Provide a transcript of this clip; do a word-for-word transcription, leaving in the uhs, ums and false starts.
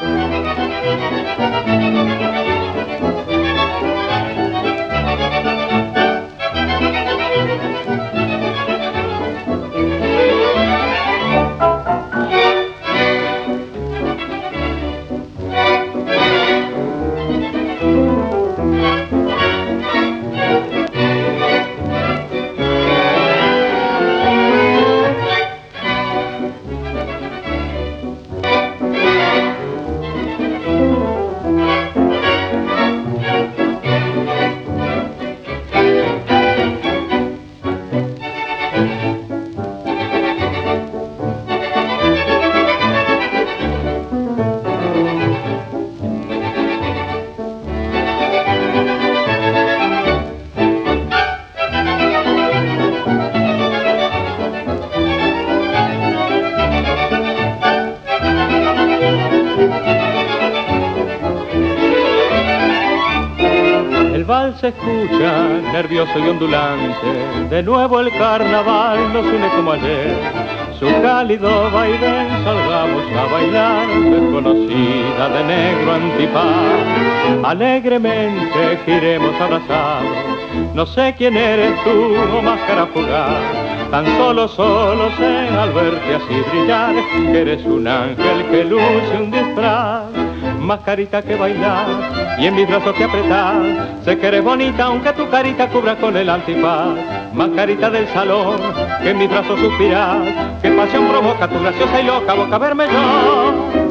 El vals se escucha, nervioso y ondulante, de nuevo el carnaval nos une como ayer. Su cálido vaivén salgamos a bailar, desconocida de negro antifaz. Alegremente giremos abrazados, no sé quién eres tú o máscara fugaz. Tan solo, solo sé al verte así brillar, que eres un ángel que luce un disfraz. Más carita que bailar y en mis brazos te apretás. Sé que eres bonita aunque tu carita cubra con el antifaz. Más carita del salón que en mis brazos suspirás. Qué pasión provoca tu graciosa y loca boca verme yo.